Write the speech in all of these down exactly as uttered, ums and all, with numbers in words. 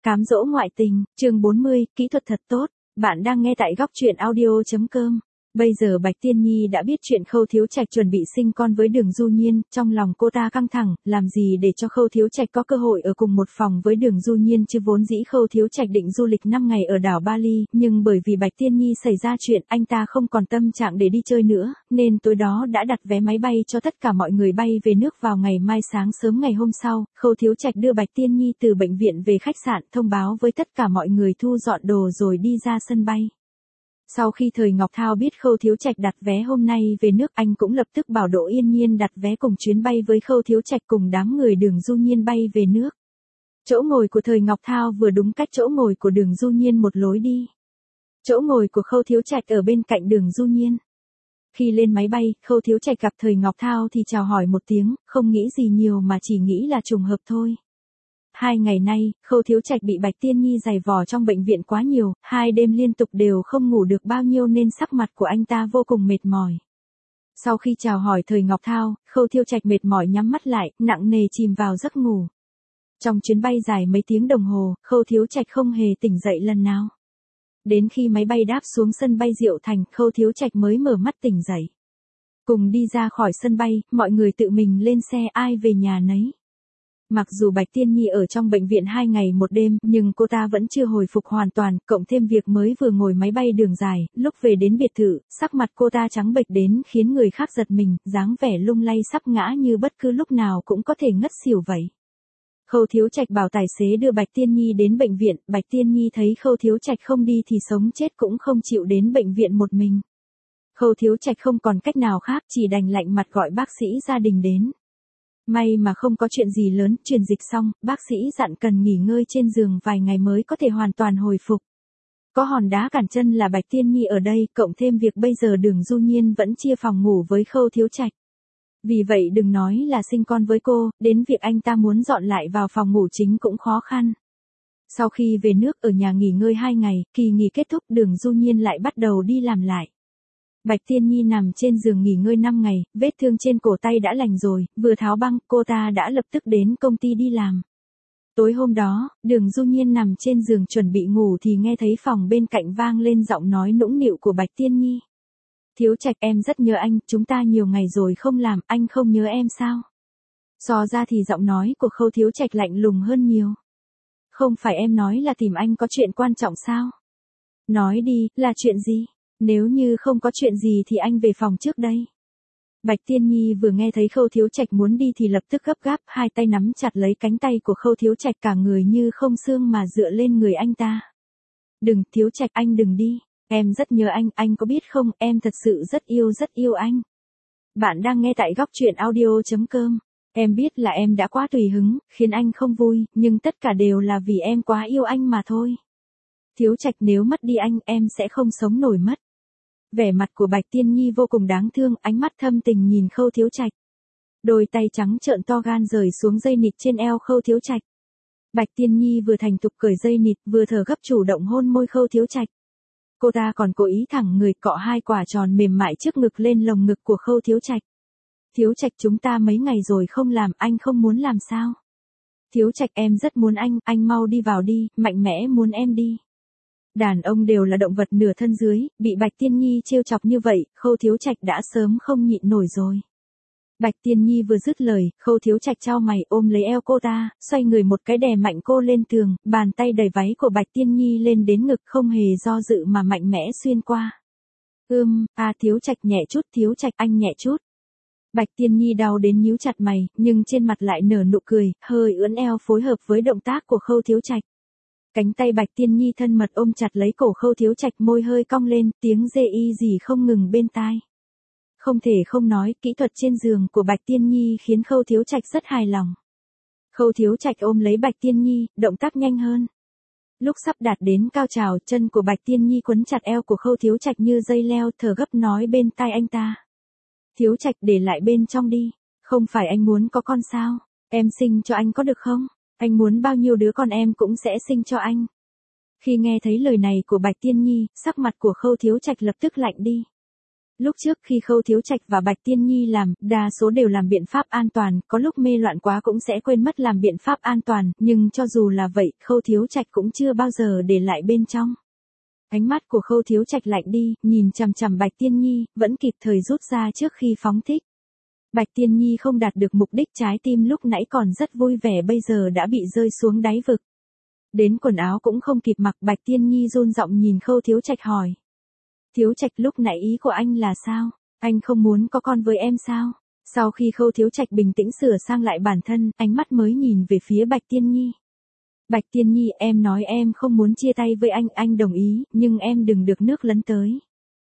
Cám dỗ ngoại tình, chương bốn mươi, kỹ thuật thật tốt. Bạn đang nghe tại góc truyện audio chấm com. Bây giờ Bạch Tiên Nhi đã biết chuyện Khâu Thiếu Trạch chuẩn bị sinh con với Đường Du Nhiên, trong lòng cô ta căng thẳng, làm gì để cho Khâu Thiếu Trạch có cơ hội ở cùng một phòng với Đường Du Nhiên chứ vốn dĩ Khâu Thiếu Trạch định du lịch năm ngày ở đảo Bali, nhưng bởi vì Bạch Tiên Nhi xảy ra chuyện anh ta không còn tâm trạng để đi chơi nữa, nên tối đó đã đặt vé máy bay cho tất cả mọi người bay về nước vào ngày mai sáng sớm ngày hôm sau. Khâu Thiếu Trạch đưa Bạch Tiên Nhi từ bệnh viện về khách sạn, thông báo với tất cả mọi người thu dọn đồ rồi đi ra sân bay. Sau khi Thời Ngọc Thao biết Khâu Thiếu Trạch đặt vé hôm nay về nước, anh cũng lập tức bảo Đỗ Yên Nhiên đặt vé cùng chuyến bay với Khâu Thiếu Trạch cùng đám người Đường Du Nhiên bay về nước. Chỗ ngồi của Thời Ngọc Thao vừa đúng cách chỗ ngồi của Đường Du Nhiên một lối đi. Chỗ ngồi của Khâu Thiếu Trạch ở bên cạnh Đường Du Nhiên. Khi lên máy bay, Khâu Thiếu Trạch gặp Thời Ngọc Thao thì chào hỏi một tiếng, không nghĩ gì nhiều mà chỉ nghĩ là trùng hợp thôi. Hai ngày nay, Khâu Thiếu Trạch bị Bạch Tiên Nhi giày vò trong bệnh viện quá nhiều, hai đêm liên tục đều không ngủ được bao nhiêu nên sắc mặt của anh ta vô cùng mệt mỏi. Sau khi chào hỏi Thời Ngọc Thao, Khâu Thiếu Trạch mệt mỏi nhắm mắt lại, nặng nề chìm vào giấc ngủ. Trong chuyến bay dài mấy tiếng đồng hồ, Khâu Thiếu Trạch không hề tỉnh dậy lần nào. Đến khi máy bay đáp xuống sân bay Diệu Thành, Khâu Thiếu Trạch mới mở mắt tỉnh dậy. Cùng đi ra khỏi sân bay, mọi người tự mình lên xe, ai về nhà nấy. Mặc dù Bạch Tiên Nhi ở trong bệnh viện hai ngày một đêm, nhưng cô ta vẫn chưa hồi phục hoàn toàn, cộng thêm việc mới vừa ngồi máy bay đường dài, lúc về đến biệt thự, sắc mặt cô ta trắng bệch đến khiến người khác giật mình, dáng vẻ lung lay sắp ngã như bất cứ lúc nào cũng có thể ngất xỉu vậy. Khâu Thiếu Trạch bảo tài xế đưa Bạch Tiên Nhi đến bệnh viện, Bạch Tiên Nhi thấy Khâu Thiếu Trạch không đi thì sống chết cũng không chịu đến bệnh viện một mình. Khâu Thiếu Trạch không còn cách nào khác, chỉ đành lạnh mặt gọi bác sĩ gia đình đến. May mà không có chuyện gì lớn, truyền dịch xong, bác sĩ dặn cần nghỉ ngơi trên giường vài ngày mới có thể hoàn toàn hồi phục. Có hòn đá cản chân là Bạch Tiên Nhi ở đây, cộng thêm việc bây giờ Đường Du Nhiên vẫn chia phòng ngủ với Khâu Thiếu Trạch. Vì vậy đừng nói là sinh con với cô, đến việc anh ta muốn dọn lại vào phòng ngủ chính cũng khó khăn. Sau khi về nước ở nhà nghỉ ngơi hai ngày, kỳ nghỉ kết thúc, Đường Du Nhiên lại bắt đầu đi làm lại. Bạch Tiên Nhi nằm trên giường nghỉ ngơi năm ngày, vết thương trên cổ tay đã lành rồi, vừa tháo băng, cô ta đã lập tức đến công ty đi làm. Tối hôm đó, Đường Du Nhiên nằm trên giường chuẩn bị ngủ thì nghe thấy phòng bên cạnh vang lên giọng nói nũng nịu của Bạch Tiên Nhi. Thiếu Trạch, em rất nhớ anh, chúng ta nhiều ngày rồi không làm, anh không nhớ em sao? So ra thì giọng nói của Khâu Thiếu Trạch lạnh lùng hơn nhiều. Không phải em nói là tìm anh có chuyện quan trọng sao? Nói đi, là chuyện gì? Nếu như không có chuyện gì thì anh về phòng trước đây. Bạch Tiên Nhi vừa nghe thấy Khâu Thiếu Trạch muốn đi thì lập tức gấp gáp, hai tay nắm chặt lấy cánh tay của Khâu Thiếu Trạch, cả người như không xương mà dựa lên người anh ta. Đừng, Thiếu Trạch, anh đừng đi. Em rất nhớ anh, anh có biết không, em thật sự rất yêu rất yêu anh. Bạn đang nghe tại góc truyện audio chấm com. Em biết là em đã quá tùy hứng, khiến anh không vui, nhưng tất cả đều là vì em quá yêu anh mà thôi. Thiếu Trạch, nếu mất đi anh, em sẽ không sống nổi mất. Vẻ mặt của Bạch Tiên Nhi vô cùng đáng thương, ánh mắt thâm tình nhìn Khâu Thiếu Trạch. Đôi tay trắng trợn to gan rời xuống dây nịt trên eo Khâu Thiếu Trạch. Bạch Tiên Nhi vừa thành thục cởi dây nịt, vừa thở gấp chủ động hôn môi Khâu Thiếu Trạch. Cô ta còn cố ý thẳng người cọ hai quả tròn mềm mại trước ngực lên lồng ngực của Khâu Thiếu Trạch. Thiếu Trạch, chúng ta mấy ngày rồi không làm, anh không muốn làm sao? Thiếu Trạch, em rất muốn anh, anh mau đi vào đi, mạnh mẽ muốn em đi. Đàn ông đều là động vật nửa thân dưới, bị Bạch Tiên Nhi trêu chọc như vậy, Khâu Thiếu Trạch đã sớm không nhịn nổi rồi. Bạch Tiên Nhi vừa dứt lời, Khâu Thiếu Trạch chau mày ôm lấy eo cô ta, xoay người một cái đè mạnh cô lên tường, bàn tay đẩy váy của Bạch Tiên Nhi lên đến ngực, không hề do dự mà mạnh mẽ xuyên qua. Ưm, à Thiếu Trạch nhẹ chút, Thiếu Trạch anh nhẹ chút. Bạch Tiên Nhi đau đến nhíu chặt mày, nhưng trên mặt lại nở nụ cười, hơi ưỡn eo phối hợp với động tác của Khâu Thiếu Trạch. Cánh tay Bạch Tiên Nhi thân mật ôm chặt lấy cổ Khâu Thiếu Trạch, môi hơi cong lên, tiếng dê y gì không ngừng bên tai. Không thể không nói, kỹ thuật trên giường của Bạch Tiên Nhi khiến Khâu Thiếu Trạch rất hài lòng. Khâu Thiếu Trạch ôm lấy Bạch Tiên Nhi, động tác nhanh hơn. Lúc sắp đạt đến cao trào, chân của Bạch Tiên Nhi quấn chặt eo của Khâu Thiếu Trạch như dây leo, thở gấp nói bên tai anh ta. Thiếu Trạch, để lại bên trong đi, không phải anh muốn có con sao, em sinh cho anh có được không? Anh muốn bao nhiêu đứa con em cũng sẽ sinh cho anh. Khi nghe thấy lời này của Bạch Tiên Nhi, sắc mặt của Khâu Thiếu Trạch lập tức lạnh đi. Lúc trước khi Khâu Thiếu Trạch và Bạch Tiên Nhi làm, đa số đều làm biện pháp an toàn, có lúc mê loạn quá cũng sẽ quên mất làm biện pháp an toàn, nhưng cho dù là vậy, Khâu Thiếu Trạch cũng chưa bao giờ để lại bên trong. Ánh mắt của Khâu Thiếu Trạch lạnh đi, nhìn chằm chằm Bạch Tiên Nhi, vẫn kịp thời rút ra trước khi phóng thích. Bạch Tiên Nhi không đạt được mục đích, trái tim lúc nãy còn rất vui vẻ bây giờ đã bị rơi xuống đáy vực. Đến quần áo cũng không kịp mặc, Bạch Tiên Nhi run giọng nhìn Khâu Thiếu Trạch hỏi. Thiếu Trạch, lúc nãy ý của anh là sao? Anh không muốn có con với em sao? Sau khi Khâu Thiếu Trạch bình tĩnh sửa sang lại bản thân, ánh mắt mới nhìn về phía Bạch Tiên Nhi. Bạch Tiên Nhi, em nói em không muốn chia tay với anh, anh đồng ý, nhưng em đừng được nước lấn tới.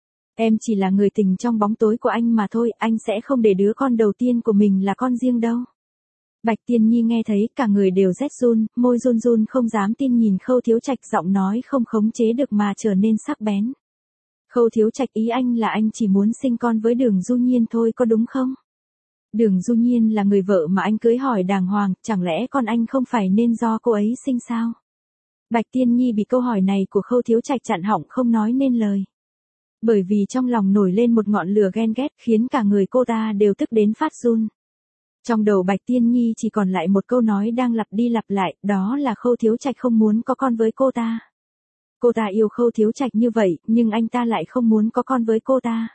Em chỉ là người tình trong bóng tối của anh mà thôi, anh sẽ không để đứa con đầu tiên của mình là con riêng đâu. Bạch Tiên Nhi nghe thấy cả người đều rét run, môi run run không dám tin nhìn Khâu Thiếu Trạch, giọng nói không khống chế được mà trở nên sắc bén. Khâu Thiếu Trạch, ý anh là anh chỉ muốn sinh con với Đường Du Nhiên thôi có đúng không? Đường Du Nhiên là người vợ mà anh cưới hỏi đàng hoàng, chẳng lẽ con anh không phải nên do cô ấy sinh sao? Bạch Tiên Nhi bị câu hỏi này của Khâu Thiếu Trạch chặn họng không nói nên lời. Bởi vì trong lòng nổi lên một ngọn lửa ghen ghét khiến cả người cô ta đều tức đến phát run. Trong đầu Bạch Tiên Nhi chỉ còn lại một câu nói đang lặp đi lặp lại, đó là Khâu Thiếu Trạch không muốn có con với cô ta. Cô ta yêu Khâu Thiếu Trạch như vậy, nhưng anh ta lại không muốn có con với cô ta.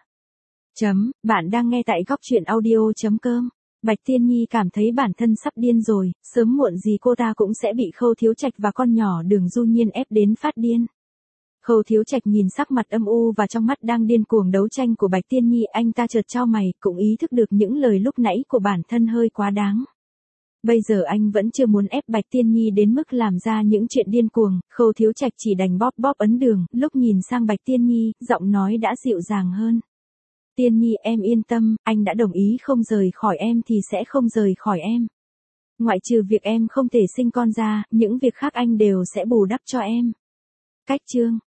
Chấm, bạn đang nghe tại góc truyện audio.com. Bạch Tiên Nhi cảm thấy bản thân sắp điên rồi, sớm muộn gì cô ta cũng sẽ bị Khâu Thiếu Trạch và con nhỏ Đường Du Nhiên ép đến phát điên. Khâu Thiếu Trạch nhìn sắc mặt âm u và trong mắt đang điên cuồng đấu tranh của Bạch Tiên Nhi, anh ta chợt chau mày, cũng ý thức được những lời lúc nãy của bản thân hơi quá đáng. Bây giờ anh vẫn chưa muốn ép Bạch Tiên Nhi đến mức làm ra những chuyện điên cuồng, Khâu Thiếu Trạch chỉ đành bóp bóp ấn đường, lúc nhìn sang Bạch Tiên Nhi, giọng nói đã dịu dàng hơn. Tiên Nhi, em yên tâm, anh đã đồng ý không rời khỏi em thì sẽ không rời khỏi em. Ngoại trừ việc em không thể sinh con ra, những việc khác anh đều sẽ bù đắp cho em. Cách chương